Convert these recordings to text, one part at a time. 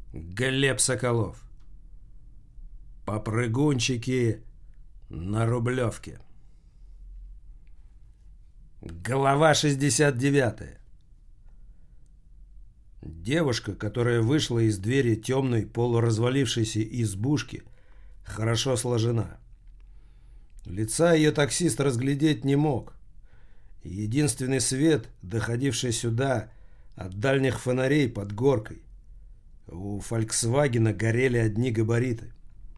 Глеб Соколов. Попрыгунчики на Рублевке. Глава 69. Девушка, которая вышла из двери темной полуразвалившейся избушки, хорошо сложена. Лица ее таксист разглядеть не мог. Единственный свет, доходивший сюда от дальних фонарей под горкой. У «Фольксвагена» горели одни габариты.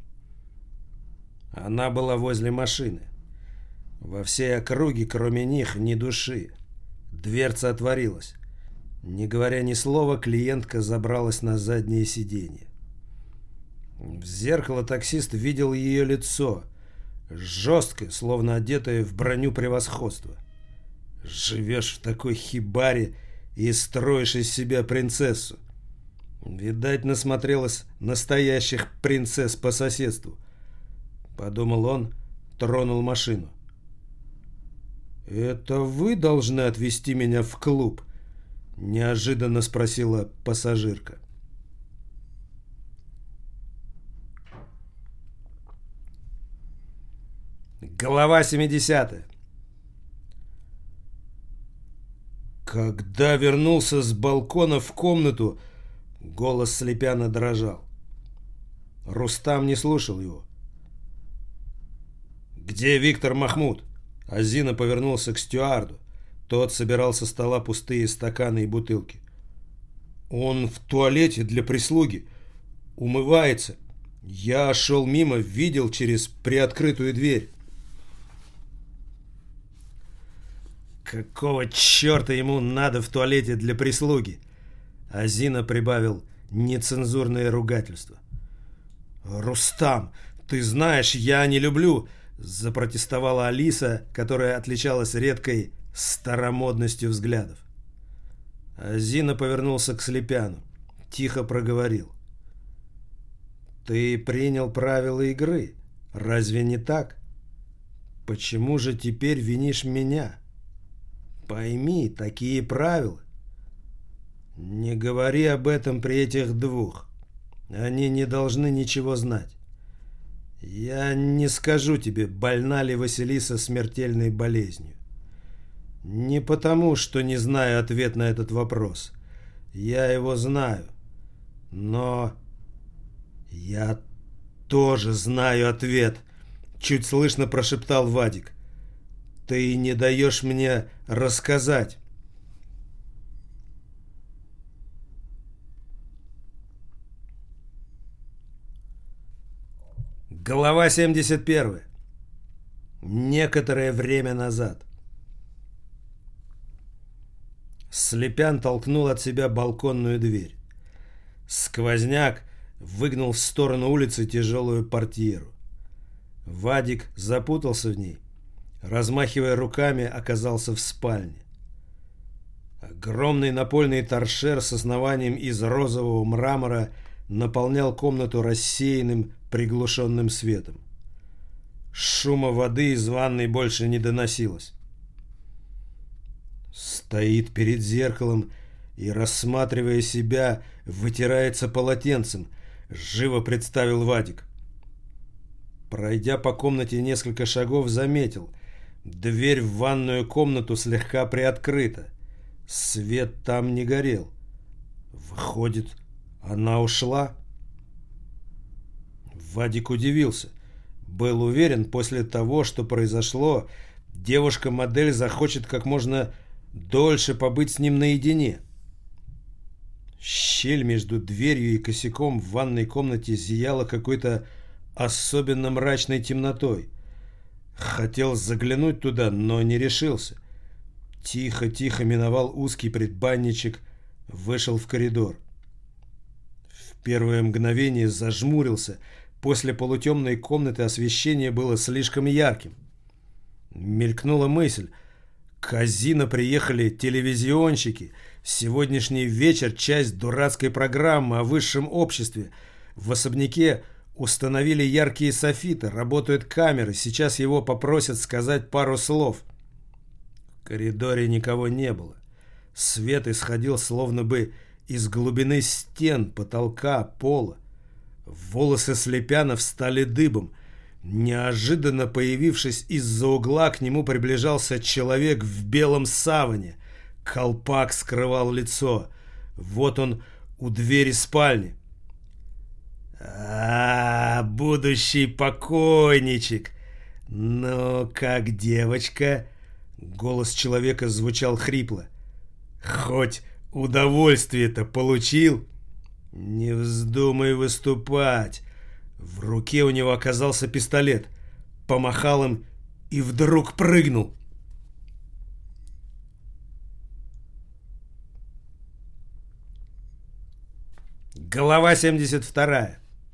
Она была возле машины. Во всей округе, кроме них, ни души. Дверца отворилась. Не говоря ни слова, клиентка забралась на заднее сиденье. В зеркало таксист видел ее лицо, жесткое, словно одетое в броню превосходства. Живешь в такой хибаре и строишь из себя принцессу. Видать, насмотрелась настоящих принцесс по соседству. Подумал он, тронул машину. «Это вы должны отвезти меня в клуб?» Неожиданно спросила пассажирка. Глава 70. Когда вернулся с балкона в комнату, голос Слепяна дрожал. Рустам не слушал его. «Где Виктор Махмуд?» Азина повернулся к стюарду. Тот собирал со стола пустые стаканы и бутылки. «Он в туалете для прислуги. Умывается. Я шел мимо, видел через приоткрытую дверь». «Какого черта ему надо в туалете для прислуги?» Азина прибавил нецензурное ругательство. «Рустам, ты знаешь, я не люблю...» Запротестовала Алиса, которая отличалась редкой старомодностью взглядов. Азина повернулся к Слепяну. Тихо проговорил. «Ты принял правила игры. Разве не так? Почему же теперь винишь меня? Пойми, такие правила. Не говори об этом при этих двух. Они не должны ничего знать. Я не скажу тебе, больна ли Василиса смертельной болезнью. Не потому, что не знаю ответ на этот вопрос. Я его знаю. Но я тоже знаю ответ, чуть слышно прошептал Вадик. Ты не даешь мне рассказать. Глава 71. Некоторое время назад. Слепян толкнул от себя балконную дверь. Сквозняк выгнал в сторону улицы тяжелую портьеру. Вадик запутался в ней. Размахивая руками, оказался в спальне. Огромный напольный торшер с основанием из розового мрамора наполнял комнату рассеянным, приглушенным светом. Шума воды из ванной больше не доносилось. Стоит перед зеркалом и, рассматривая себя, вытирается полотенцем, живо представил Вадик. Пройдя по комнате несколько шагов, заметил, дверь в ванную комнату слегка приоткрыта. Свет там не горел. Выходит, она ушла? Вадик удивился. Был уверен, после того, что произошло, девушка-модель захочет как можно дольше побыть с ним наедине. Щель между дверью и косяком в ванной комнате зияла какой-то особенно мрачной темнотой. Хотел заглянуть туда, но не решился. Тихо-тихо миновал узкий предбанничек, вышел в коридор. В первое мгновение зажмурился. После полутемной комнаты освещение было слишком ярким. Мелькнула мысль. К Азина приехали телевизионщики. Сегодняшний вечер — часть дурацкой программы о высшем обществе. В особняке установили яркие софиты, работают камеры. Сейчас его попросят сказать пару слов. В коридоре никого не было. Свет исходил словно бы из глубины стен, потолка, пола. Волосы Слепяна встали дыбом. Неожиданно появившись из-за угла, к нему приближался человек в белом саване. Колпак скрывал лицо. Вот он у двери спальни. Будущий покойничек! Ну, как девочка?» Голос человека звучал хрипло. «Хоть удовольствие-то получил?» «Не вздумай выступать!» В руке у него оказался пистолет. Помахал им и вдруг прыгнул. Глава 72.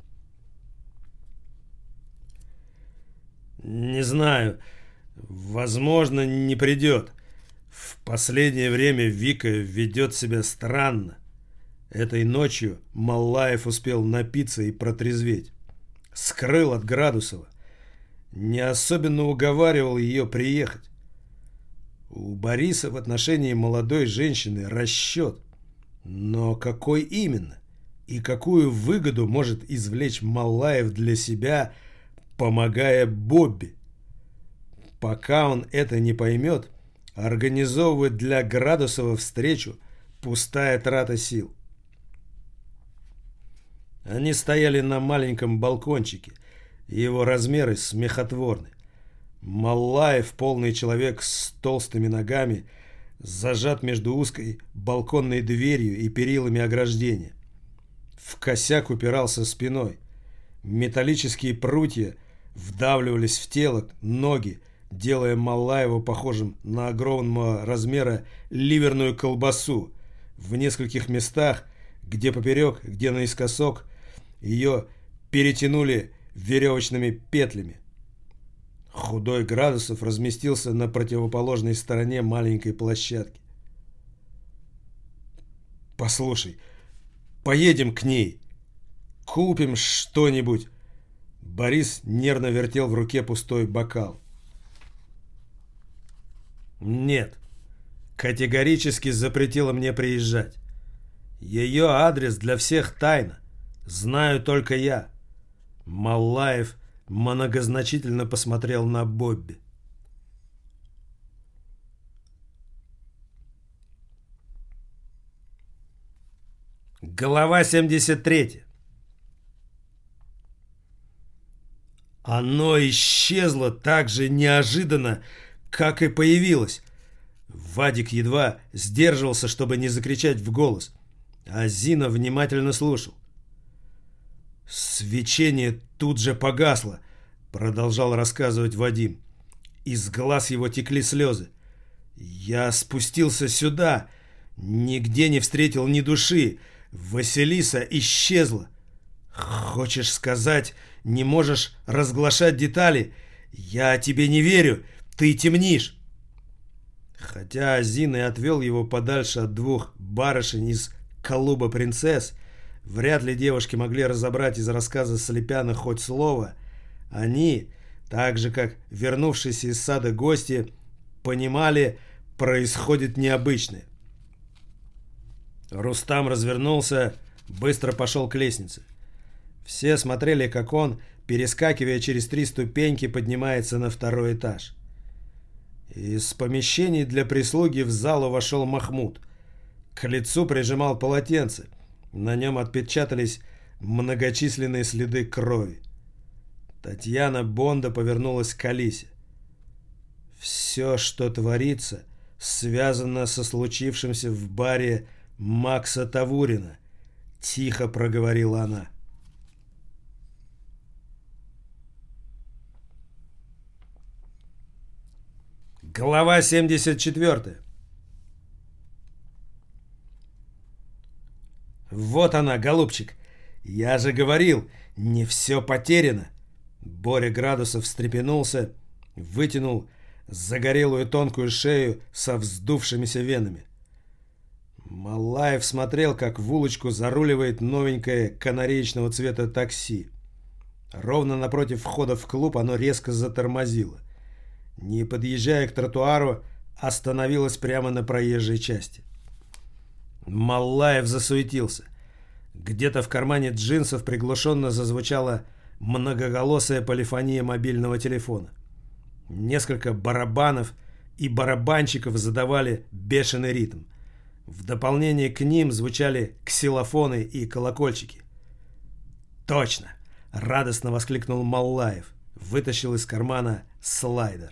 Не знаю, возможно, не придет. В последнее время Вика ведет себя странно. Этой ночью Маллаев успел напиться и протрезветь. Скрыл от Градусова. Не особенно уговаривал ее приехать. У Бориса в отношении молодой женщины расчет. Но какой именно? И какую выгоду может извлечь Маллаев для себя, помогая Бобби? Пока он это не поймет, организовывать для Градусова встречу – пустая трата сил. Они стояли на маленьком балкончике, и его размеры смехотворны. Маллаев, полный человек с толстыми ногами, зажат между узкой балконной дверью и перилами ограждения. В косяк упирался спиной. Металлические прутья вдавливались в тело, ноги, делая Маллаева похожим на огромного размера ливерную колбасу. В нескольких местах, где поперек, где наискосок, ее перетянули веревочными петлями. Худой Градусов разместился на противоположной стороне маленькой площадки. «Послушай, поедем к ней. Купим что-нибудь». Борис нервно вертел в руке пустой бокал. «Нет, категорически запретила мне приезжать. Ее адрес для всех тайна. Знаю только я». Маллаев многозначительно посмотрел на Бобби. Глава 73. Оно исчезло так же неожиданно, как и появилось. Вадик едва сдерживался, чтобы не закричать в голос, а Зина внимательно слушал. «Свечение тут же погасло», — продолжал рассказывать Вадим. Из глаз его текли слезы. «Я спустился сюда, нигде не встретил ни души. Василиса исчезла. Хочешь сказать, не можешь разглашать детали? Я тебе не верю, ты темнишь». Хотя Зин и отвел его подальше от двух барышень из клуба принцесс, вряд ли девушки могли разобрать из рассказа Слепяна хоть слово. Они, так же как вернувшиеся из сада гости, понимали, происходит необычное. Рустам развернулся, быстро пошел к лестнице. Все смотрели, как он, перескакивая через 3 ступеньки, поднимается на 2-й этаж. Из помещений для прислуги в залу вошел Махмуд. К лицу прижимал полотенце. На нем отпечатались многочисленные следы крови. Татьяна Бонда повернулась к Алисе. «Все, что творится, связано со случившимся в баре Макса Тавурина», — тихо проговорила она. Глава 74. «Вот она, голубчик. Я же говорил, не все потеряно». Боря Градусов встрепенулся, вытянул загорелую тонкую шею со вздувшимися венами. Маллаев смотрел, как в улочку заруливает новенькое канареечного цвета такси. Ровно напротив входа в клуб оно резко затормозило. Не подъезжая к тротуару, остановилась прямо на проезжей части. Малаев засуетился. Где-то в кармане джинсов приглушенно зазвучала многоголосая полифония мобильного телефона. Несколько барабанов и барабанщиков задавали бешеный ритм. В дополнение к ним звучали ксилофоны и колокольчики. «Точно!» — радостно воскликнул Малаев. Вытащил из кармана слайдер.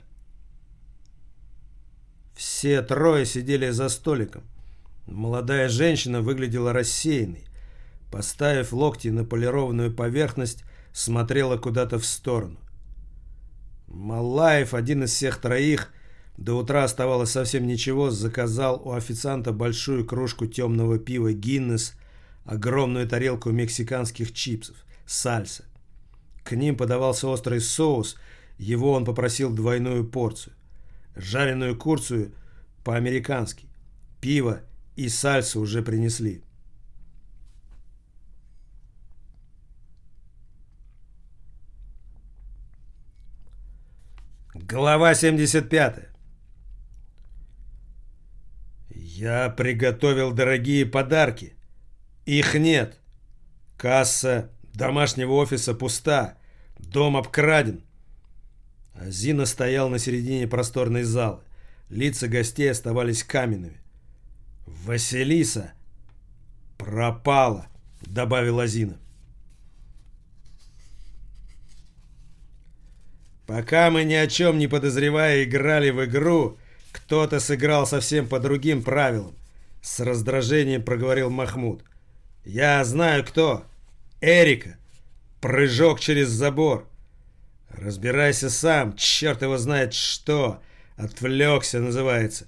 Все трое сидели за столиком. Молодая женщина выглядела рассеянной. Поставив локти на полированную поверхность, смотрела куда-то в сторону. Малаев, один из всех троих, до утра оставалось совсем ничего, заказал у официанта большую кружку темного пива «Гиннес», огромную тарелку мексиканских чипсов, сальса. К ним подавался острый соус, его он попросил двойную порцию. Жареную курицу по-американски. Пиво и сальсу уже принесли. Глава 75. Я приготовил дорогие подарки. Их нет. Касса домашнего офиса пуста. Дом обкраден. Зина стоял на середине просторной залы. Лица гостей оставались каменными. «Василиса пропала», — добавила Зина. «Пока мы ни о чем не подозревая играли в игру, кто-то сыграл совсем по другим правилам», — с раздражением проговорил Махмуд. «Я знаю кто. Эрика. Прыжок через забор. Разбирайся сам, черт его знает что. Отвлекся, называется».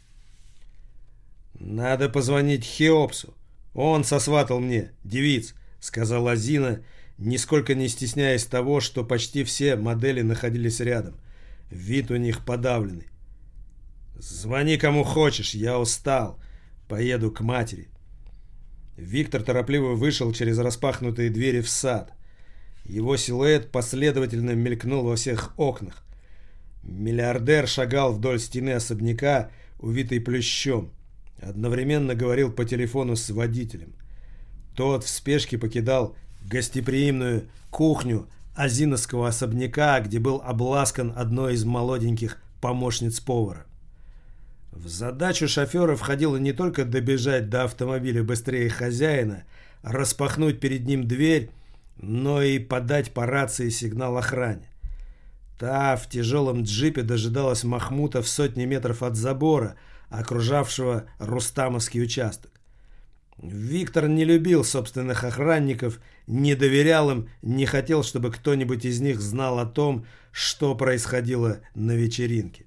«Надо позвонить Хеопсу. Он сосватал мне девиц», — сказала Зина, нисколько не стесняясь того, что почти все модели находились рядом. Вид у них подавленный. «Звони кому хочешь, я устал. Поеду к матери». Виктор торопливо вышел через распахнутые двери в сад. Его силуэт последовательно мелькнул во всех окнах. Миллиардер шагал вдоль стены особняка, увитый плющом. Одновременно говорил по телефону с водителем. Тот в спешке покидал гостеприимную кухню азиновского особняка, где был обласкан одной из молоденьких помощниц повара. В задачу шофера входило не только добежать до автомобиля быстрее хозяина, распахнуть перед ним дверь, но и подать по рации сигнал охране. Та в тяжелом джипе дожидалась Махмута в сотне метров от забора, окружавшего Рустамовский участок. Виктор не любил собственных охранников, не доверял им, не хотел, чтобы кто-нибудь из них знал о том, что происходило на вечеринке.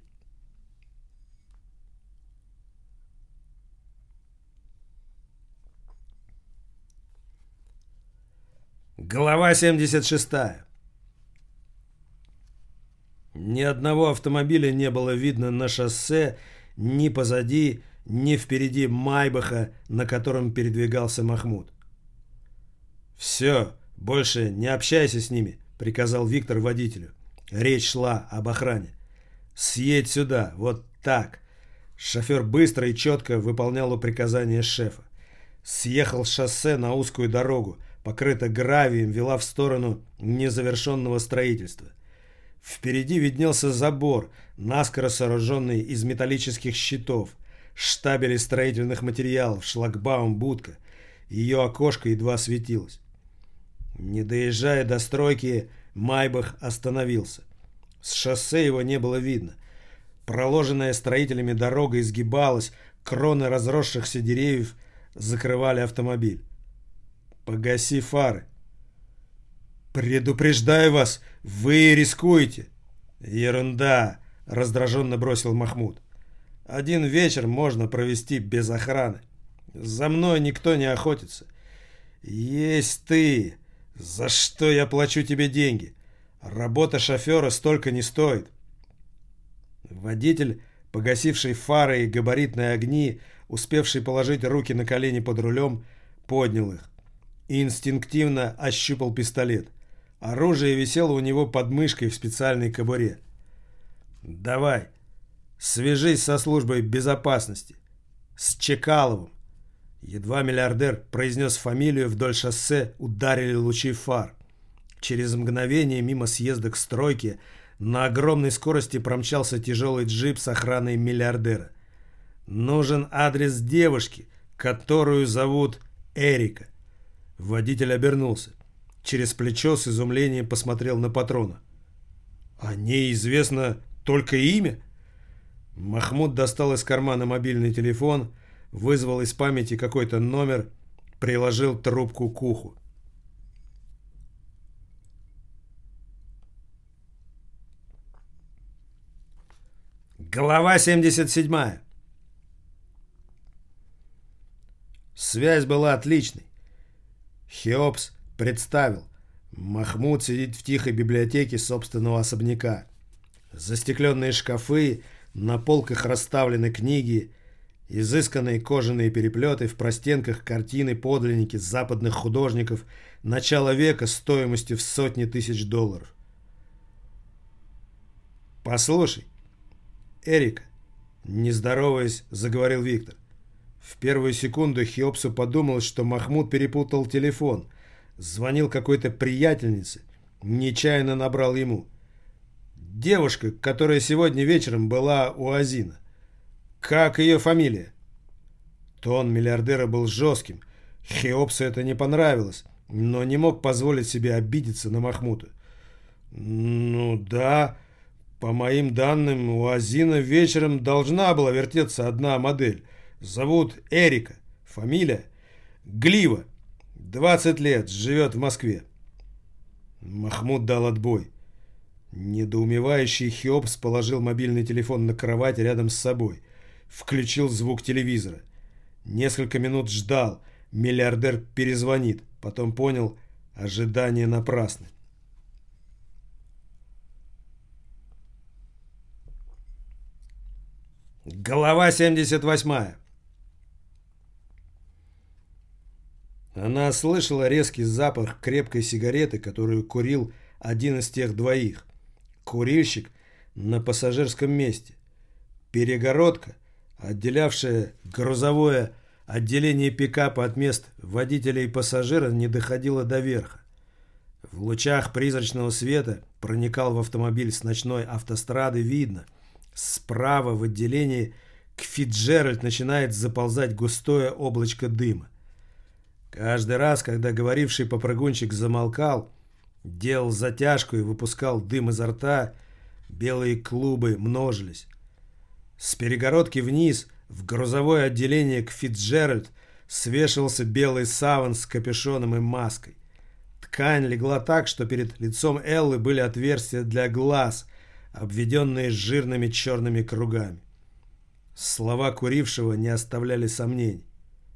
Глава 76. Ни одного автомобиля не было видно на шоссе, ни позади, ни впереди Майбаха, на котором передвигался Махмуд. «Все, больше не общайся с ними», — приказал Виктор водителю. Речь шла об охране. «Съедь сюда, вот так». Шофер быстро и четко выполнял приказания шефа. Съехал с шоссе на узкую дорогу, покрыта гравием, вела в сторону незавершенного строительства. Впереди виднелся забор, наскоро сооруженный из металлических щитов, штабели строительных материалов, шлагбаум, будка. Ее окошко едва светилось. Не доезжая до стройки, Майбах остановился. С шоссе его не было видно. Проложенная строителями дорога изгибалась, кроны разросшихся деревьев закрывали автомобиль. «Погаси фары». «Предупреждаю вас, вы рискуете». «Ерунда», — раздраженно бросил Махмуд. «Один вечер можно провести без охраны. За мной никто не охотится. Есть ты. За что я плачу тебе деньги? Работа шофера столько не стоит». Водитель, погасивший фары и габаритные огни, успевший положить руки на колени под рулем, поднял их и инстинктивно ощупал пистолет. Оружие висело у него под мышкой в специальной кобуре. «Давай, свяжись со службой безопасности, с Чекаловым. Едва миллиардер произнес фамилию, вдоль шоссе ударили лучи фар. Через мгновение мимо съезда к стройке на огромной скорости промчался тяжелый джип с охраной миллиардера. Нужен адрес девушки, которую зовут Эрика. Водитель обернулся. Через плечо с изумлением посмотрел на патрона. «О ней известно только имя?» Махмуд достал из кармана мобильный телефон, вызвал из памяти какой-то номер, приложил трубку к уху. Глава 77. Связь была отличной. Хеопс представил. Махмуд сидит в тихой библиотеке собственного особняка. Застекленные шкафы, на полках расставлены книги, изысканные кожаные переплеты, в простенках картины-подлинники западных художников начала века стоимостью в сотни тысяч долларов. «Послушай, Эрика», — не здороваясь, заговорил Виктор. В первую секунду Хеопсу подумалось, что Махмуд перепутал телефон. Звонил какой-то приятельнице, нечаянно набрал ему. «Девушка, которая сегодня вечером была у Азина. Как ее фамилия?» Тон миллиардера был жестким. Хеопсу это не понравилось, но не мог позволить себе обидеться на Махмуда. «Ну да, по моим данным, у Азина вечером должна была вертеться одна модель. Зовут Эрика. Фамилия Глива. 20 лет, живет в Москве». Махмуд дал отбой. Недоумевающий Хеопс положил мобильный телефон на кровать рядом с собой. Включил звук телевизора. Несколько минут ждал. Миллиардер перезвонит. Потом понял, ожидание напрасны. Глава 78. Она слышала резкий запах крепкой сигареты, которую курил один из тех двоих. Курильщик на пассажирском месте. Перегородка, отделявшая грузовое отделение пикапа от мест водителя и пассажира, не доходила до верха. В лучах призрачного света проникал в автомобиль с ночной автострады, видно. Справа в отделении к Фицджеральд начинает заползать густое облачко дыма. Каждый раз, когда говоривший попрыгунчик замолкал, делал затяжку и выпускал дым изо рта, белые клубы множились. С перегородки вниз, в грузовое отделение к Фицджеральд, свешивался белый саван с капюшоном и маской. Ткань легла так, что перед лицом Эллы были отверстия для глаз, обведенные жирными черными кругами. Слова курившего не оставляли сомнений.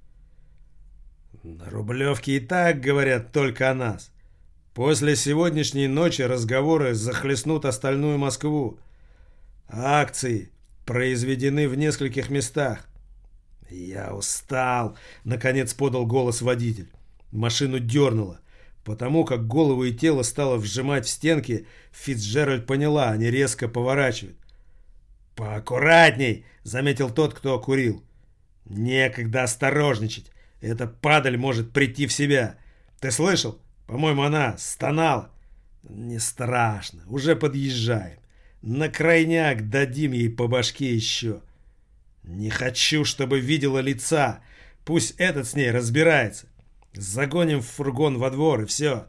«На Рублевке и так говорят только о нас. После сегодняшней ночи разговоры захлестнут остальную Москву. Акции произведены в нескольких местах». «Я устал», — наконец подал голос водитель. Машину дернуло. Потому как голову и тело стало вжимать в стенки, Фицджеральд поняла, они резко поворачивают. «Поаккуратней», — заметил тот, кто курил. «Некогда осторожничать. Эта падаль может прийти в себя. Ты слышал? По-моему, она стонала». «Не страшно. Уже подъезжаем. На крайняк дадим ей по башке еще». «Не хочу, чтобы видела лица. Пусть этот с ней разбирается. Загоним фургон во двор и все».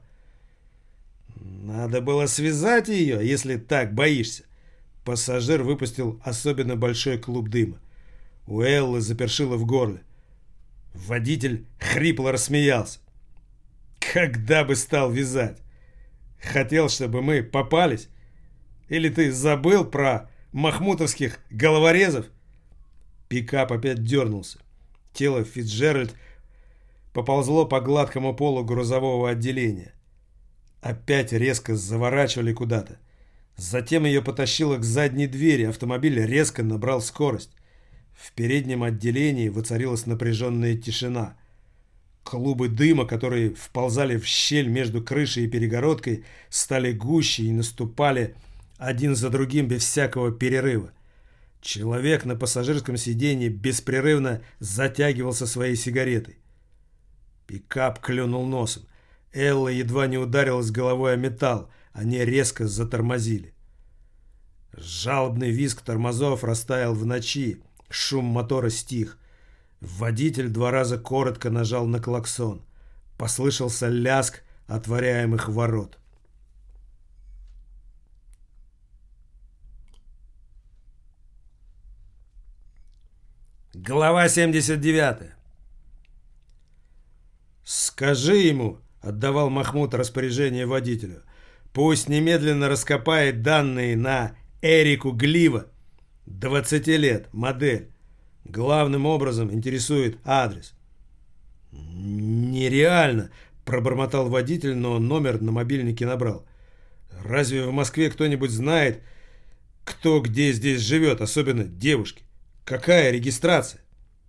«Надо было связать ее, если так боишься». Пассажир выпустил особенно большой клуб дыма. У Эллы запершило в горле. Водитель хрипло рассмеялся. «Когда бы стал вязать? Хотел, чтобы мы попались? Или ты забыл про махмутовских головорезов?» Пикап опять дернулся. Тело Фицджеральд поползло по гладкому полу грузового отделения. Опять резко заворачивали куда-то. Затем ее потащило к задней двери. Автомобиль резко набрал скорость. В переднем отделении воцарилась напряженная тишина. Клубы дыма, которые вползали в щель между крышей и перегородкой, стали гуще и наступали один за другим без всякого перерыва. Человек на пассажирском сиденье беспрерывно затягивался своей сигаретой. Пикап клюнул носом. Элла едва не ударилась головой о металл. Они резко затормозили. Жалобный визг тормозов растаял в ночи. Шум мотора стих. Водитель 2 раза коротко нажал на клаксон. Послышался лязг отворяемых ворот. Глава 79. «Скажи ему», — отдавал Махмуд распоряжение водителю, «пусть немедленно раскопает данные на Эрику Глива, 20 лет, модель. Главным образом интересует адрес». «Нереально», — пробормотал водитель, но номер на мобильнике набрал. «Разве в Москве кто-нибудь знает, кто где здесь живет, особенно девушки? Какая регистрация?»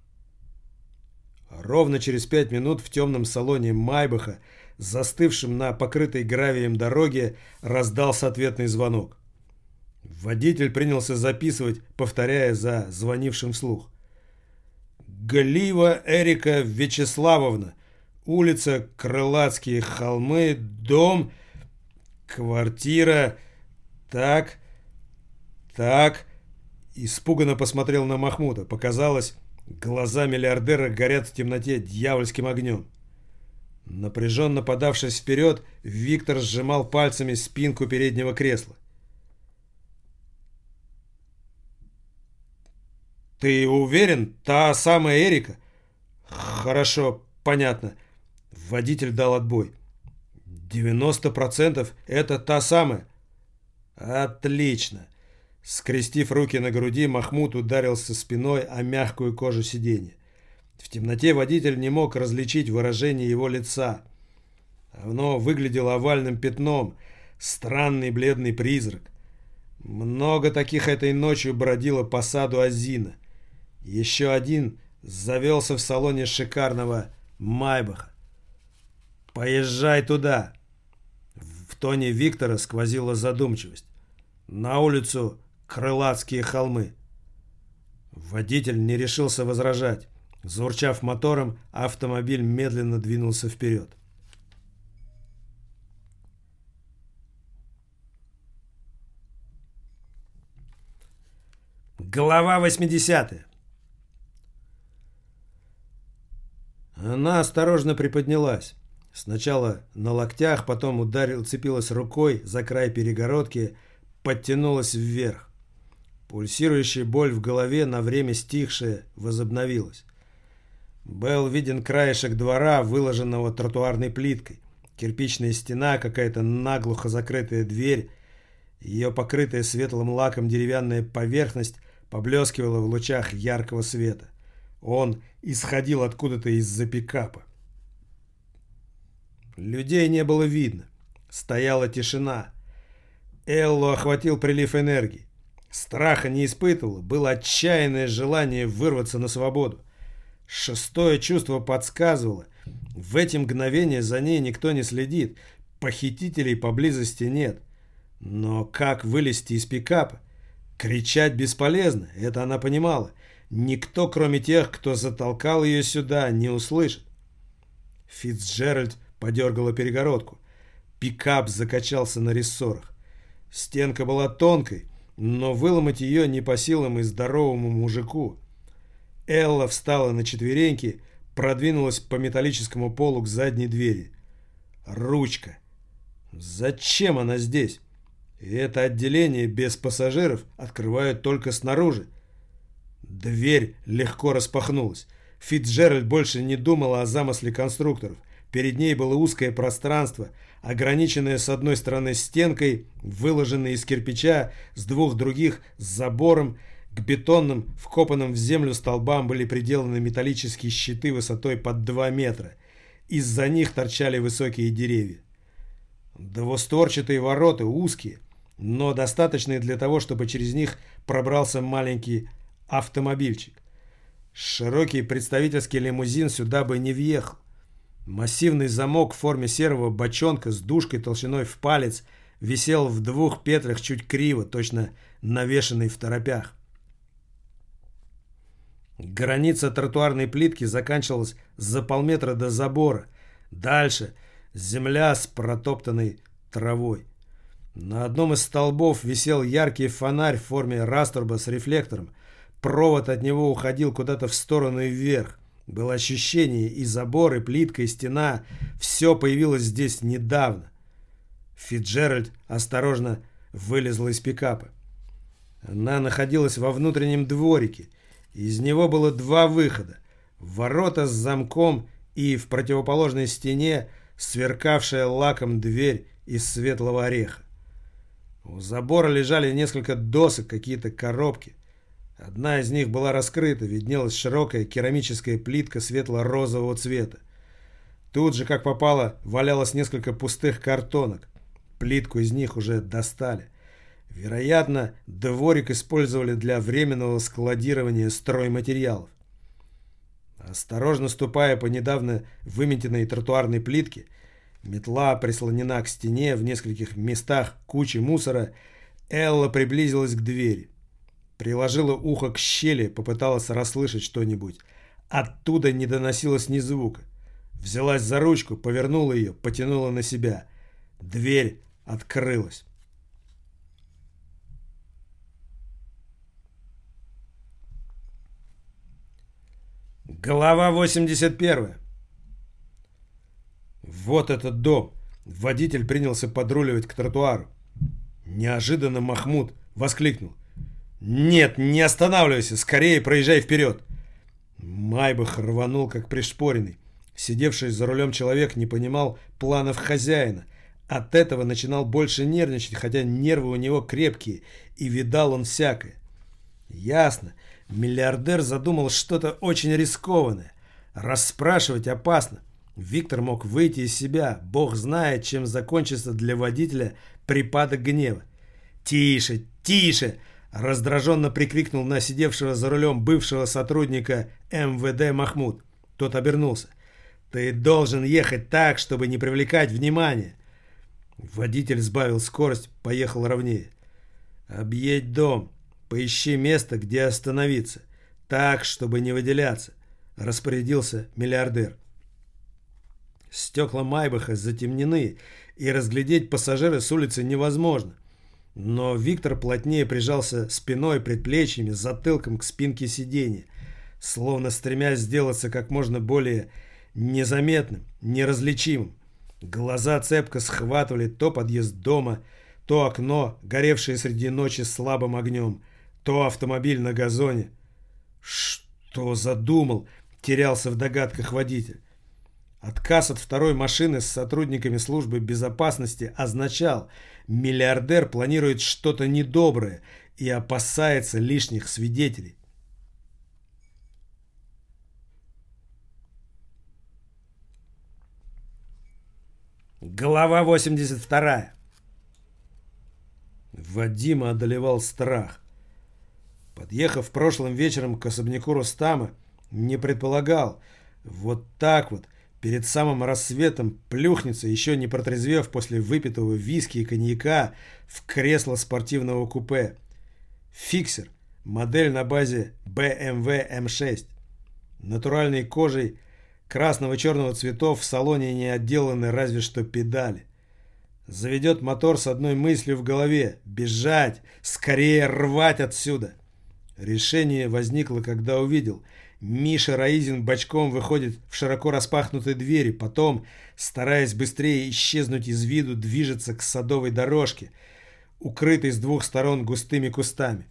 Ровно через 5 минут в темном салоне Майбаха, застывшем на покрытой гравием дороге, раздался ответный звонок. Водитель принялся записывать, повторяя за звонившим вслух. «Глива Эрика Вячеславовна, улица Крылатские холмы, дом, квартира, так». Испуганно посмотрел на Махмуда. Показалось, глаза миллиардера горят в темноте дьявольским огнем. Напряженно подавшись вперед, Виктор сжимал пальцами спинку переднего кресла. «Ты уверен? Та самая Эрика?» «Хорошо, понятно». Водитель дал отбой. 90% это та самая? Отлично. Скрестив руки на груди, Махмуд ударился спиной о мягкую кожу сиденья. В темноте водитель не мог различить выражение его лица. Оно выглядело овальным пятном, странный бледный призрак. Много таких этой ночью бродило по саду Азина. Еще один завелся в салоне шикарного Майбаха. «Поезжай туда!» В тоне Виктора сквозила задумчивость. «На улицу Крылатские холмы». Водитель не решился возражать. Заурчав мотором, автомобиль медленно двинулся вперед. Глава 80. Она осторожно приподнялась. Сначала на локтях, потом уцепилась рукой за край перегородки, подтянулась вверх. Пульсирующая боль в голове, на время стихшая, возобновилась. Был виден краешек двора, выложенного тротуарной плиткой. Кирпичная стена, какая-то наглухо закрытая дверь. Ее покрытая светлым лаком деревянная поверхность поблескивала в лучах яркого света. Он исходил откуда-то из-за пикапа. Людей не было видно. Стояла тишина. Эллу охватил прилив энергии. Страха не испытывала, было отчаянное желание вырваться на свободу. Шестое чувство подсказывало, в эти мгновения за ней никто не следит, похитителей поблизости нет. Но как вылезти из пикапа? Кричать бесполезно, это она понимала. Никто, кроме тех, кто затолкал ее сюда, не услышит. Фицджеральд подергала перегородку. Пикап закачался на рессорах. Стенка была тонкой, но выломать ее не по силам и здоровому мужику. Элла встала на четвереньки, продвинулась по металлическому полу к задней двери. Ручка. Зачем она здесь? И это отделение без пассажиров открывают только снаружи. Дверь легко распахнулась. Фицджеральд больше не думала о замысле конструкторов. Перед ней было узкое пространство, ограниченное с одной стороны стенкой, выложенной из кирпича, с двух других с забором. К бетонным, вкопанным в землю столбам были приделаны металлические щиты высотой под 2 метра. Из-за них торчали высокие деревья. Двустворчатые ворота узкие, но достаточные для того, чтобы через них пробрался маленький автомобильчик. Широкий представительский лимузин сюда бы не въехал. Массивный замок в форме серого бочонка с дужкой толщиной в палец висел в 2 петлях чуть криво, точно навешанный в торопях. Граница тротуарной плитки заканчивалась за полметра до забора. Дальше земля с протоптанной травой. На одном из столбов висел яркий фонарь в форме раструба с рефлектором. Провод от него уходил куда-то в сторону и вверх. Было ощущение, и забор, и плитка, и стена. Все появилось здесь недавно. Фицджеральд осторожно вылезла из пикапа. Она находилась во внутреннем дворике. Из него было два выхода. Ворота с замком и в противоположной стене сверкавшая лаком дверь из светлого ореха. У забора лежали несколько досок, какие-то коробки. Одна из них была раскрыта, виднелась широкая керамическая плитка светло-розового цвета. Тут же, как попало, валялось несколько пустых картонок. Плитку из них уже достали. Вероятно, дворик использовали для временного складирования стройматериалов. Осторожно ступая по недавно выметенной тротуарной плитке, метла прислонена к стене, в нескольких местах кучи мусора, Элла приблизилась к двери. Приложила ухо к щели, попыталась расслышать что-нибудь. Оттуда не доносилось ни звука. Взялась за ручку, повернула ее, потянула на себя. Дверь открылась. Глава 81. Вот этот дом. Водитель принялся подруливать к тротуару. Неожиданно Махмуд воскликнул: «Нет, не останавливайся, скорее проезжай вперед!» Майбах рванул, как пришпоренный. Сидевший за рулем человек не понимал планов хозяина. От этого начинал больше нервничать, хотя нервы у него крепкие, и видал он всякое. Ясно, миллиардер задумал что-то очень рискованное. Расспрашивать опасно. Виктор мог выйти из себя. Бог знает, чем закончится для водителя припадок гнева. «Тише, тише!» — раздраженно прикрикнул на сидевшего за рулем бывшего сотрудника МВД Махмуд. Тот обернулся. «Ты должен ехать так, чтобы не привлекать внимания». Водитель сбавил скорость, поехал ровнее. «Объедь дом. Поищи место, где остановиться. Так, чтобы не выделяться», — распорядился миллиардер. Стекла Майбаха затемнены, и разглядеть пассажира с улицы невозможно. Но Виктор плотнее прижался спиной, предплечьями, затылком к спинке сиденья, словно стремясь сделаться как можно более незаметным, неразличимым. Глаза цепко схватывали то подъезд дома, то окно, горевшее среди ночи слабым огнем, то автомобиль на газоне. Что задумал? Терялся в догадках водитель. Отказ от второй машины с сотрудниками службы безопасности означал: миллиардер планирует что-то недоброе и опасается лишних свидетелей. Глава 82. Вадима одолевал страх. Подъехав прошлым вечером к особняку Рустама, не предполагал, вот так вот перед самым рассветом плюхнется, еще не протрезвев после выпитого виски и коньяка, в кресло спортивного купе. Фиксер, модель на базе BMW M6. Натуральной кожей красного и черного цветов, в салоне не отделаны разве что педали. Заведет мотор с одной мыслью в голове: бежать, скорее рвать отсюда. Решение возникло, когда увидел: Миша Раизин бочком выходит в широко распахнутые двери, потом, стараясь быстрее исчезнуть из виду, движется к садовой дорожке, укрытой с двух сторон густыми кустами.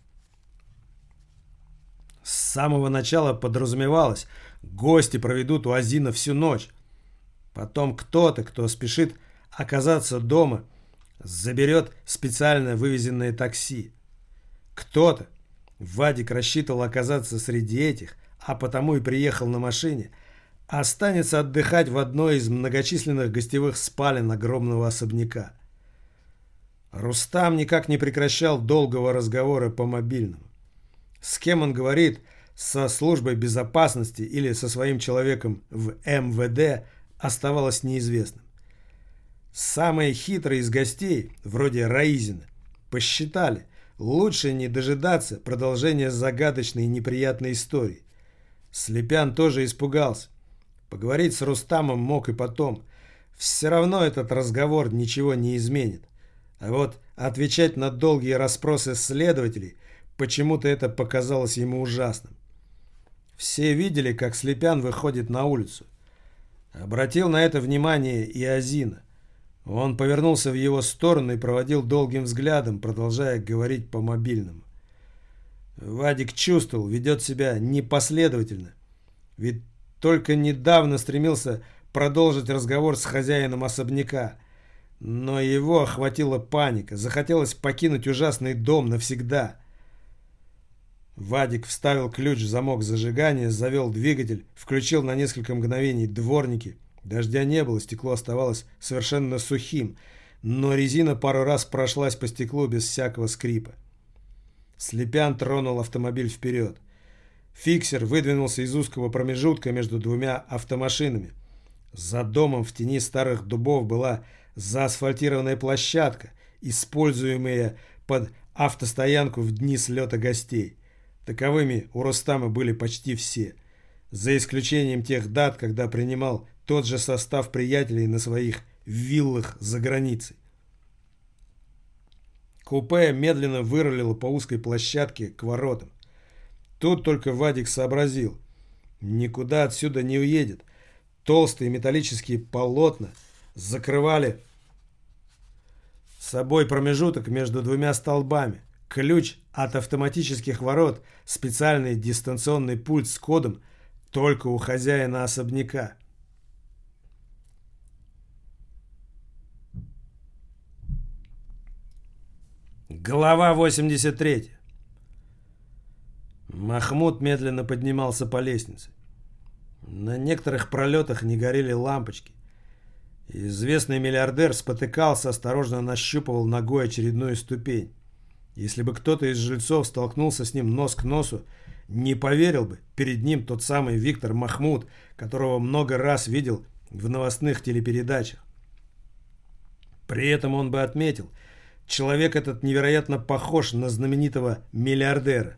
С самого начала подразумевалось: гости проведут у Азина всю ночь. Потом кто-то, кто спешит оказаться дома, заберет специально вывезенное такси. Кто-то, Вадик рассчитывал оказаться среди этих, а потому и приехал на машине, останется отдыхать в одной из многочисленных гостевых спален огромного особняка. Рустам никак не прекращал долгого разговора по мобильному. С кем он говорит, со службой безопасности или со своим человеком в МВД, оставалось неизвестным. Самые хитрые из гостей, вроде Раизина, посчитали: лучше не дожидаться продолжения загадочной и неприятной истории. Слепян тоже испугался. Поговорить с Рустамом мог и потом. Все равно этот разговор ничего не изменит. А вот отвечать на долгие расспросы следователей, почему-то это показалось ему ужасным. Все видели, как Слепян выходит на улицу. Обратил на это внимание и Азина. Он повернулся в его сторону и проводил долгим взглядом, продолжая говорить по мобильному. Вадик чувствовал, ведет себя непоследовательно. Ведь только недавно стремился продолжить разговор с хозяином особняка. Но его охватила паника. Захотелось покинуть ужасный дом навсегда. Вадик вставил ключ в замок зажигания, завел двигатель, включил на несколько мгновений дворники. Дождя не было, стекло оставалось совершенно сухим, но резина пару раз прошлась по стеклу без всякого скрипа. Слепян тронул автомобиль вперед. Фиксер выдвинулся из узкого промежутка между двумя автомашинами. За домом в тени старых дубов была заасфальтированная площадка, используемая под автостоянку в дни слета гостей. Таковыми у Рустама были почти все, за исключением тех дат, когда принимал тот же состав приятелей на своих виллах за границей. Купе медленно вырулило по узкой площадке к воротам. Тут только Вадик сообразил. Никуда отсюда не уедет. Толстые металлические полотна закрывали собой промежуток между двумя столбами. Ключ от автоматических ворот, специальный дистанционный пульт с кодом только у хозяина особняка. Глава 83. Махмуд медленно поднимался по лестнице. На некоторых пролетах не горели лампочки. Известный миллиардер спотыкался, осторожно нащупывал ногой очередную ступень. Если бы кто-то из жильцов столкнулся с ним нос к носу, не поверил бы, перед ним тот самый Виктор Махмуд, которого много раз видел в новостных телепередачах. При этом он бы отметил, человек этот невероятно похож на знаменитого миллиардера.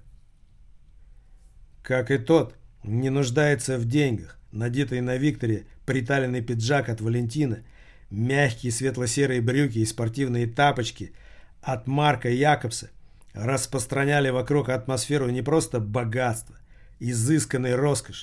Как и тот, не нуждается в деньгах. Надетый на Викторе приталенный пиджак от Валентина, мягкие светло-серые брюки и спортивные тапочки от Марка Якобса распространяли вокруг атмосферу не просто богатства, изысканной роскоши.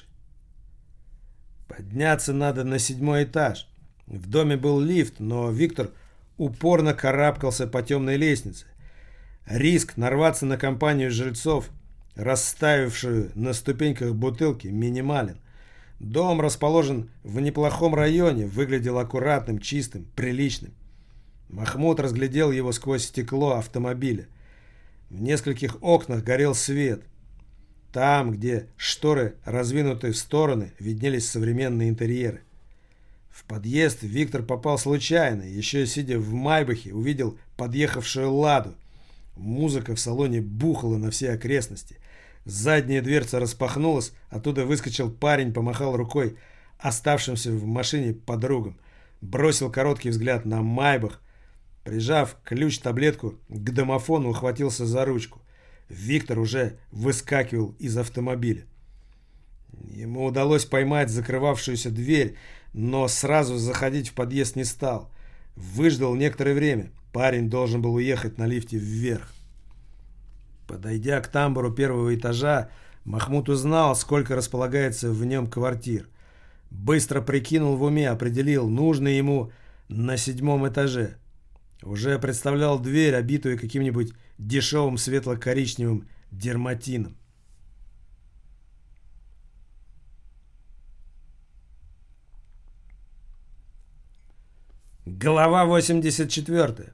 Подняться надо на 7-й этаж. В доме был лифт, но Виктор упорно карабкался по темной лестнице. Риск нарваться на компанию жильцов, расставившую на ступеньках бутылки, минимален. Дом расположен в неплохом районе, выглядел аккуратным, чистым, приличным. Махмуд разглядел его сквозь стекло автомобиля. В нескольких окнах горел свет. Там, где шторы раздвинуты в стороны, виднелись современные интерьеры. В подъезд Виктор попал случайно. Еще сидя в Майбахе, увидел подъехавшую «Ладу». Музыка в салоне бухала на все окрестности. Задняя дверца распахнулась, оттуда выскочил парень, помахал рукой оставшимся в машине подругам. Бросил короткий взгляд на Майбах. Прижав ключ-таблетку к домофону, ухватился за ручку. Виктор уже выскакивал из автомобиля. Ему удалось поймать закрывавшуюся дверь, но сразу заходить в подъезд не стал. Выждал некоторое время. Парень должен был уехать на лифте вверх. Подойдя к тамбуру первого этажа, Махмуд узнал, сколько располагается в нем квартир. Быстро прикинул в уме, определил нужный ему на 7-м этаже. Уже представлял дверь, обитую каким-нибудь дешевым светло-коричневым дерматином. Глава 84.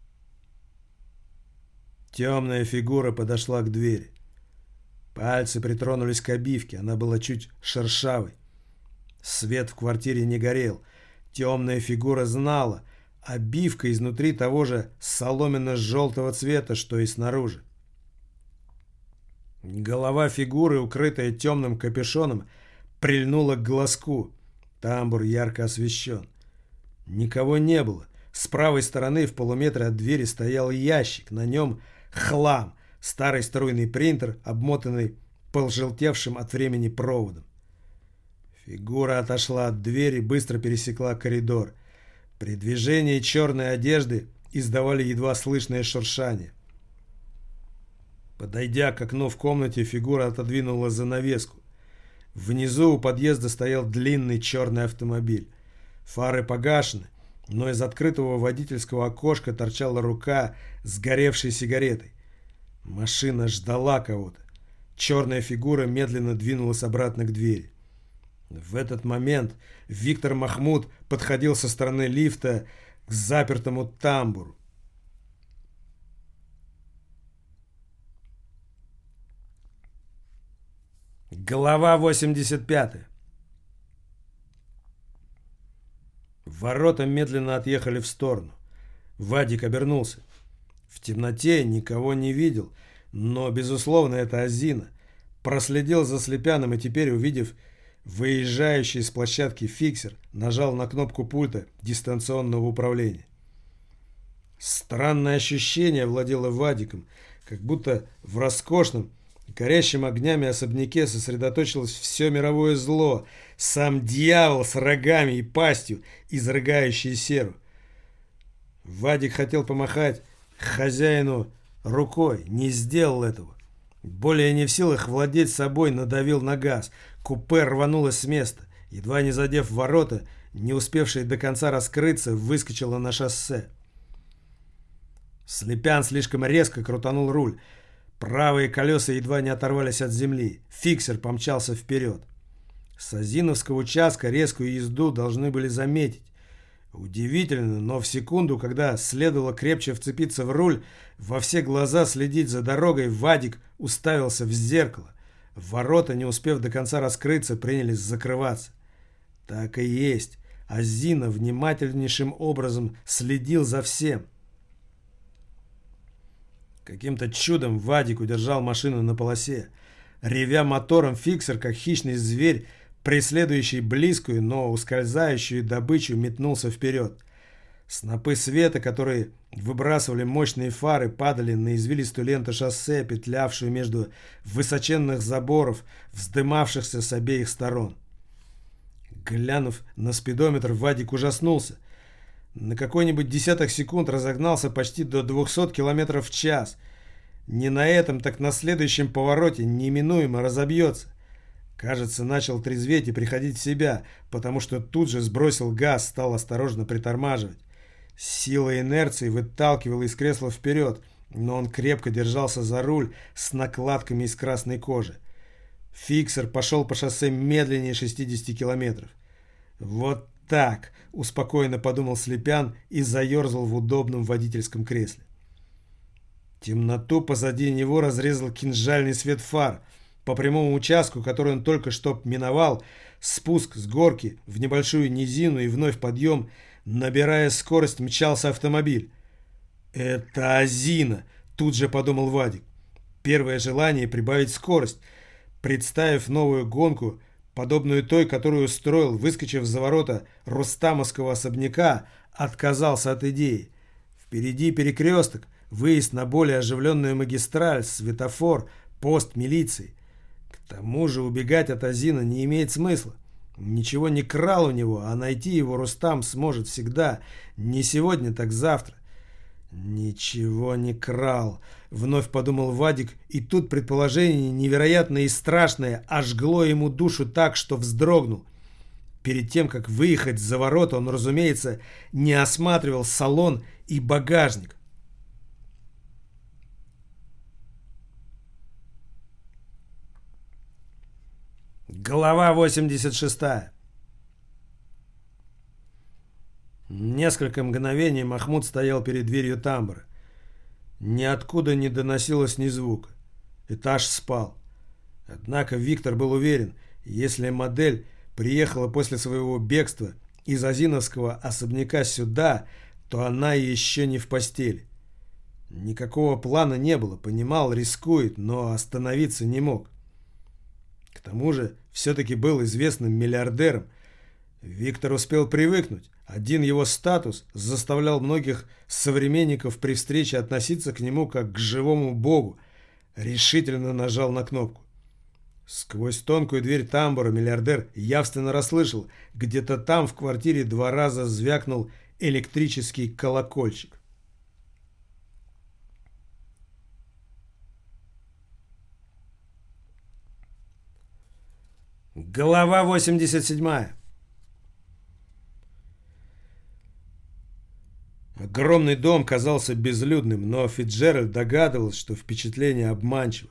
Темная фигура подошла к двери. Пальцы притронулись к обивке, она была чуть шершавой. Свет в квартире не горел. Темная фигура знала, обивка изнутри того же соломенно-желтого цвета, что и снаружи. Голова фигуры, укрытая темным капюшоном, прильнула к глазку. Тамбур ярко освещен. Никого не было. С правой стороны в полуметре от двери стоял ящик. На нем хлам. Старый струйный принтер, обмотанный пожелтевшим от времени проводом. Фигура отошла от двери, быстро пересекла коридор. При движении черной одежды издавали едва слышное шуршание. Подойдя к окну в комнате, фигура отодвинула занавеску. Внизу у подъезда стоял длинный черный автомобиль. Фары погашены, но из открытого водительского окошка торчала рука с горевшей сигаретой. Машина ждала кого-то. Черная фигура медленно двинулась обратно к двери. В этот момент Виктор Махмуд подходил со стороны лифта к запертому тамбуру. Глава 85. Ворота медленно отъехали в сторону. Вадик обернулся. В темноте никого не видел, но, безусловно, это Азина. Проследил за Слепяном и теперь, увидев выезжающий с площадки фиксер, нажал на кнопку пульта дистанционного управления. Странное ощущение владело Вадиком, как будто в роскошном, горящим огнями особняке сосредоточилось все мировое зло, сам дьявол с рогами и пастью, изрыгающий серу. Вадик хотел помахать хозяину рукой, не сделал этого. Более не в силах владеть собой, надавил на газ. Купе рванулось с места. Едва не задев ворота, не успевшие до конца раскрыться, выскочило на шоссе. Слепян слишком резко крутанул руль. Правые колеса едва не оторвались от земли. Фиксер помчался вперед. С Азиновского участка резкую езду должны были заметить. Удивительно, но в секунду, когда следовало крепче вцепиться в руль, во все глаза следить за дорогой, Вадик уставился в зеркало. Ворота, не успев до конца раскрыться, принялись закрываться. Так и есть. Азина внимательнейшим образом следил за всем. Каким-то чудом Вадик удержал машину на полосе. Ревя мотором, фиксер, как хищный зверь, преследующий близкую, но ускользающую добычу, метнулся вперед. Снопы света, которые выбрасывали мощные фары, падали на извилистую ленту шоссе, петлявшую между высоченных заборов, вздымавшихся с обеих сторон. Глянув на спидометр, Вадик ужаснулся. На какой-нибудь десяток секунд разогнался почти до 200 км в час. Не на этом, так на следующем повороте неминуемо разобьется. Кажется, начал трезветь и приходить в себя, потому что тут же сбросил газ, стал осторожно притормаживать. Сила инерции выталкивала из кресла вперед, но он крепко держался за руль с накладками из красной кожи. Фиксер пошел по шоссе медленнее 60 километров. «Вот так!» — успокоенно подумал Слепян и заерзал в удобном водительском кресле. Темноту позади него разрезал кинжальный свет фар. По прямому участку, который он только что миновал, спуск с горки в небольшую низину и вновь подъем, набирая скорость, мчался автомобиль. «Это Азина!» — тут же подумал Вадик. Первое желание — прибавить скорость. Представив новую гонку, подобную той, которую устроил, выскочив за ворота рустамовского особняка, отказался от идеи. Впереди перекресток, выезд на более оживленную магистраль, светофор, пост милиции. К тому же убегать от Азина не имеет смысла. Ничего не крал у него, а найти его Рустам сможет всегда. Не сегодня, так завтра. «Ничего не крал», — вновь подумал Вадик, и тут предположение невероятное и страшное ожгло ему душу так, что вздрогнул. Перед тем, как выехать за ворота, он, разумеется, не осматривал салон и багажник. Глава 86. Несколько мгновений Махмуд стоял перед дверью тамбура. Ниоткуда не доносилось ни звука. Этаж спал. Однако Виктор был уверен, если модель приехала после своего бегства из Азиновского особняка сюда, то она еще не в постели. Никакого плана не было, понимал, рискует, но остановиться не мог. К тому же все-таки был известным миллиардером. Виктор успел привыкнуть. Один его статус заставлял многих современников при встрече относиться к нему как к живому богу. Решительно нажал на кнопку. Сквозь тонкую дверь тамбура миллиардер явственно расслышал, где-то там в квартире 2 раза звякнул электрический колокольчик. Глава 87. Огромный дом казался безлюдным, но Фицджеральд догадывался, что впечатление обманчиво.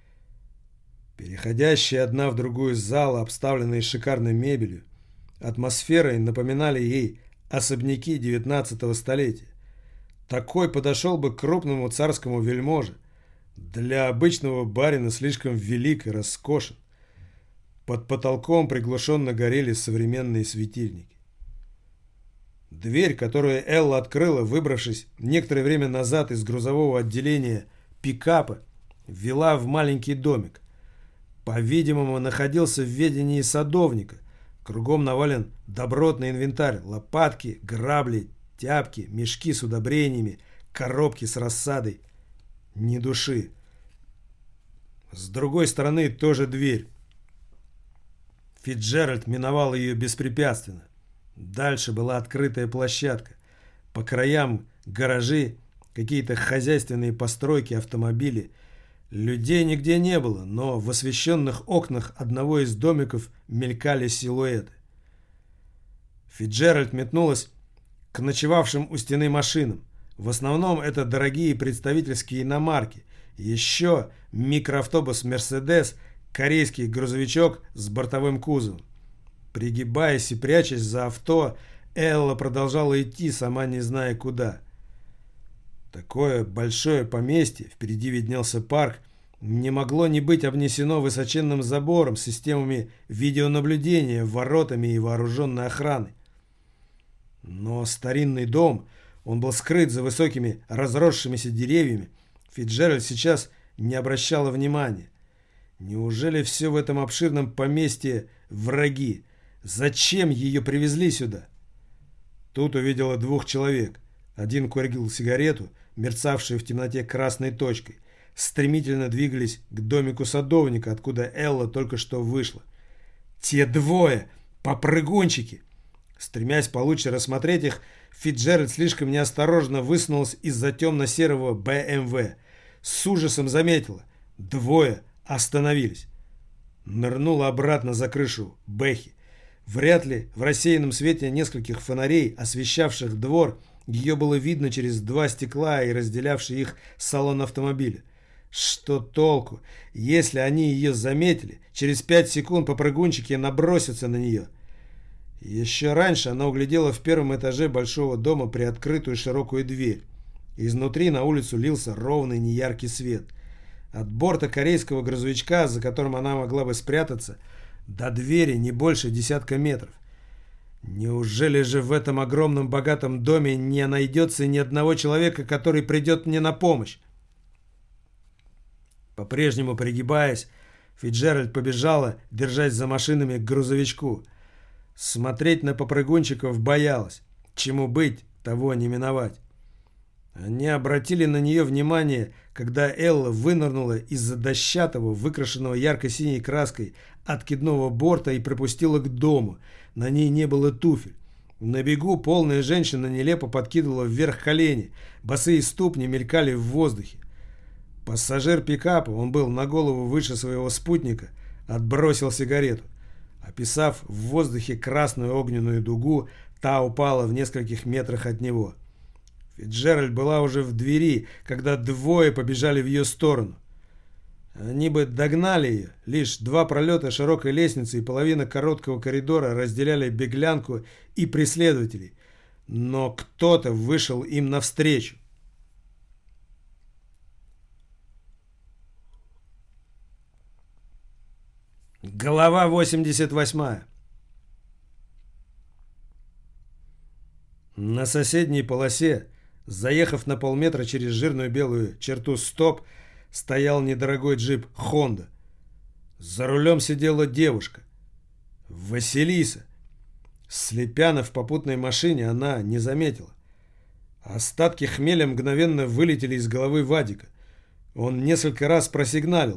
Переходящие одна в другую залы, обставленные шикарной мебелью, атмосферой напоминали ей особняки 19 столетия. Такой подошел бы к крупному царскому вельможе. Для обычного барина слишком велик и роскошен. Под потолком приглушенно горели современные светильники. Дверь, которую Элла открыла, выбравшись некоторое время назад из грузового отделения пикапа, вела в маленький домик. По-видимому, находился в ведении садовника. Кругом навален добротный инвентарь: лопатки, грабли, тяпки, мешки с удобрениями, коробки с рассадой. Ни души. С другой стороны тоже дверь. Фицджеральд миновал ее беспрепятственно. Дальше была открытая площадка. По краям гаражи, какие-то хозяйственные постройки, автомобили. Людей нигде не было, но в освещенных окнах одного из домиков мелькали силуэты. Фицджеральд метнулась к ночевавшим у стены машинам. В основном это дорогие представительские иномарки. Еще микроавтобус «Мерседес», корейский грузовичок с бортовым кузовом. Пригибаясь и прячась за авто, Элла продолжала идти, сама не зная куда. Такое большое поместье, впереди виднелся парк, не могло не быть обнесено высоченным забором, системами видеонаблюдения, воротами и вооруженной охраной. Но старинный дом, он был скрыт за высокими разросшимися деревьями, Фицджеральд сейчас не обращала внимания. Неужели все в этом обширном поместье враги? Зачем ее привезли сюда? Тут увидела 2 человек. Один курил сигарету, мерцавшую в темноте красной точкой. Стремительно двигались к домику садовника, откуда Элла только что вышла. Те 2 попрыгунчики! Стремясь получше рассмотреть их, Фицджеральд слишком неосторожно высунулась из-за темно-серого БМВ. С ужасом заметила: 2 остановились. Нырнула обратно за крышу Бэхи. Вряд ли в рассеянном свете нескольких фонарей, освещавших двор, ее было видно через 2 стекла и разделявший их салон автомобиля. Что толку, если они ее заметили? Через 5 секунд попрыгунчики набросятся на нее. Еще раньше она углядела в первом этаже большого дома приоткрытую широкую дверь. Изнутри на улицу лился ровный неяркий свет. От борта корейского грузовичка, за которым она могла бы спрятаться, до двери не больше 10 метров. Неужели же в этом огромном богатом доме не найдется ни одного человека, который придет мне на помощь? По-прежнему пригибаясь, Фицджеральд побежала, держась за машинами, к грузовичку. Смотреть на попрыгунчиков боялась. Чему быть, того не миновать. Они обратили на нее внимание, когда Элла вынырнула из-за дощатого, выкрашенного ярко-синей краской откидного борта и пропустила к дому. На ней не было туфель. На бегу полная женщина нелепо подкидывала вверх колени. Босые ступни мелькали в воздухе. Пассажир пикапа, он был на голову выше своего спутника, отбросил сигарету. Описав в воздухе красную огненную дугу, та упала в нескольких метрах от него. Фицджеральд была уже в двери, когда 2 побежали в ее сторону. Они бы догнали ее. Лишь 2 пролета широкой лестницы и половина короткого коридора разделяли беглянку и преследователей. Но кто-то вышел им навстречу. Глава 88. На соседней полосе, заехав на полметра через жирную белую черту «Стоп», стоял недорогой джип «Хонда». За рулем сидела девушка. Василиса. Слепяна в попутной машине она не заметила. Остатки хмеля мгновенно вылетели из головы Вадика. Он несколько раз просигналил.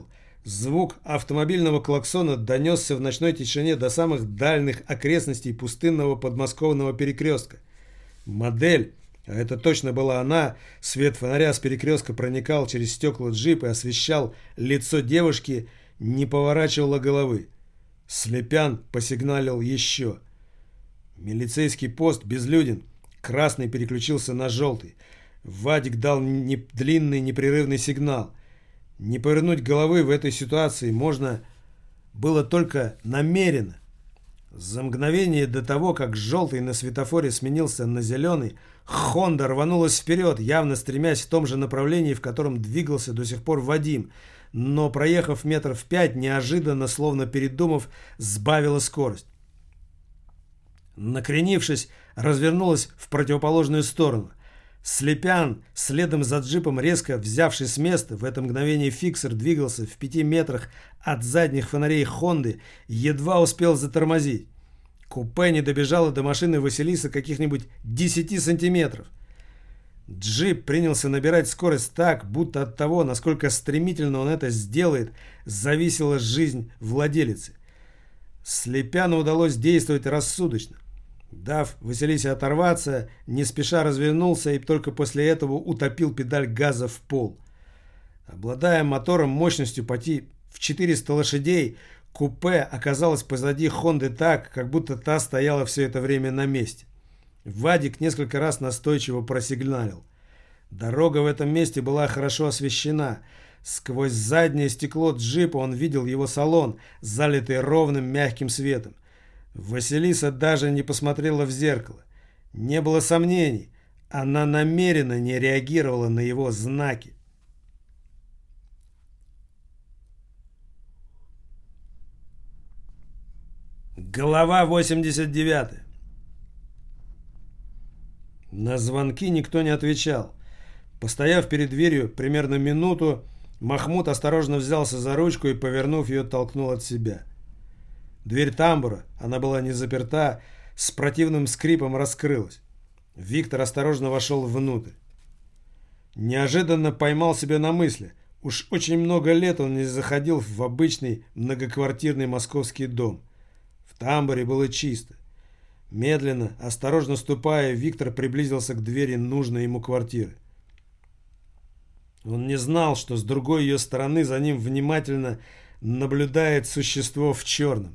Звук автомобильного клаксона донесся в ночной тишине до самых дальних окрестностей пустынного подмосковного перекрестка. Модель, а это точно была она, свет фонаря с перекрестка проникал через стекла джипа и освещал лицо девушки, не поворачивала головы. Слепян посигналил еще. Милицейский пост безлюден. Красный переключился на желтый. Вадик дал длинный непрерывный сигнал. Не повернуть головы в этой ситуации можно было только намеренно. За мгновение до того, как желтый на светофоре сменился на зеленый, Хонда рванулась вперед, явно стремясь в том же направлении, в котором двигался до сих пор Вадим, но, проехав метров 5, неожиданно, словно передумав, сбавила скорость. Накренившись, развернулась в противоположную сторону. Слепян, следом за джипом, резко взявший с места, в это мгновение фиксер двигался в 5 метрах от задних фонарей Хонды, едва успел затормозить. Купе не добежало до машины Василиса каких-нибудь 10 сантиметров. Джип принялся набирать скорость так, будто от того, насколько стремительно он это сделает, зависела жизнь владелицы. Слепяну удалось действовать рассудочно. Дав Василисе оторваться, не спеша развернулся и только после этого утопил педаль газа в пол. Обладая мотором мощностью почти в 400 лошадей, купе оказалось позади Хонды так, как будто та стояла все это время на месте. Вадик несколько раз настойчиво просигналил. Дорога в этом месте была хорошо освещена. Сквозь заднее стекло джипа он видел его салон, залитый ровным мягким светом. Василиса даже не посмотрела в зеркало. Не было сомнений, она намеренно не реагировала на его знаки. Глава 89. На звонки никто не отвечал. Постояв перед дверью примерно минуту, Махмуд осторожно взялся за ручку и, повернув ее, толкнул от себя. Дверь тамбура, она была не заперта, с противным скрипом раскрылась. Виктор осторожно вошел внутрь. Неожиданно поймал себя на мысли. Уж очень много лет он не заходил в обычный многоквартирный московский дом. В тамбуре было чисто. Медленно, осторожно ступая, Виктор приблизился к двери нужной ему квартиры. Он не знал, что с другой ее стороны за ним внимательно наблюдает существо в черном.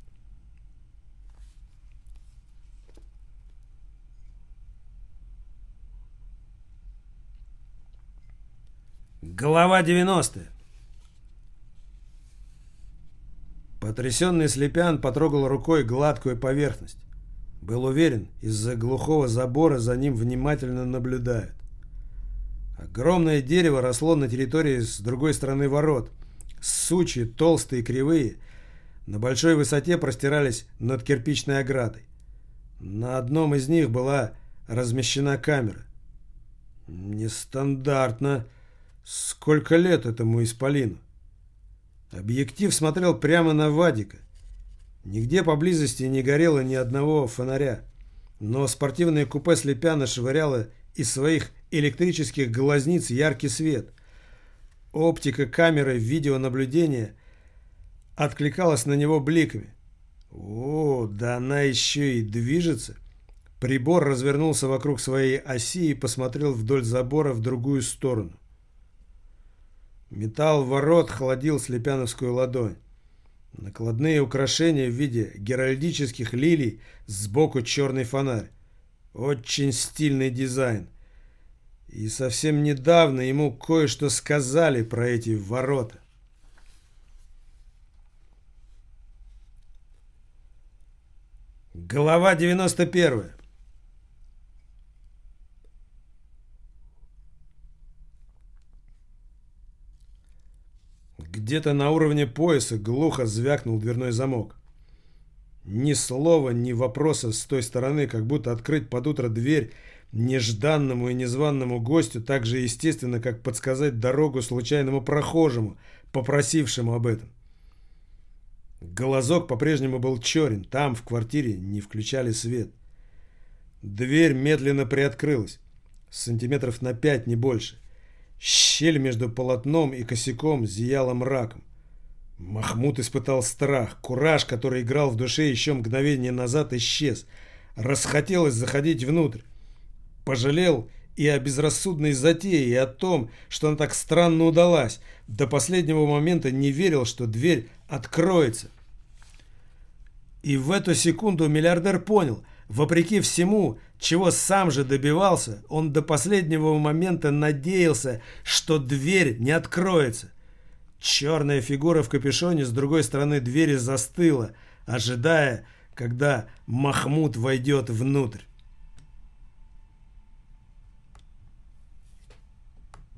Глава 90. Потрясенный Слепян потрогал рукой гладкую поверхность. Был уверен, из-за глухого забора за ним внимательно наблюдают. Огромное дерево росло на территории с другой стороны ворот. Сучья, толстые и кривые, на большой высоте простирались над кирпичной оградой. На одном из них была размещена камера. Нестандартно. Сколько лет этому исполину? Объектив смотрел прямо на Вадика. Нигде поблизости не горело ни одного фонаря, но спортивное купе Слепяна швыряло из своих электрических глазниц яркий свет. Оптика камеры видеонаблюдения откликалась на него бликами. О, да она еще и движется. Прибор развернулся вокруг своей оси и посмотрел вдоль забора в другую сторону. Металл ворот холодил слепяновскую ладонь. Накладные украшения в виде геральдических лилий, сбоку черный фонарь. Очень стильный дизайн. И совсем недавно ему кое-что сказали про эти ворота. Глава 91. Где-то на уровне пояса глухо звякнул дверной замок. Ни слова, ни вопроса с той стороны, как будто открыть под утро дверь нежданному и незваному гостю так же естественно, как подсказать дорогу случайному прохожему, попросившему об этом. Глазок по-прежнему был черен, там, в квартире, не включали свет. Дверь медленно приоткрылась, сантиметров на 5, не больше. Щель между полотном и косяком зияла мраком. Махмуд испытал страх. Кураж, который играл в душе еще мгновение назад, исчез. Расхотелось заходить внутрь. Пожалел и о безрассудной затее, и о том, что она так странно удалась. До последнего момента не верил, что дверь откроется. И в эту секунду миллиардер понял, вопреки всему, чего сам же добивался, он до последнего момента надеялся, что дверь не откроется. Черная фигура в капюшоне с другой стороны двери застыла, ожидая, когда Махмуд войдет внутрь.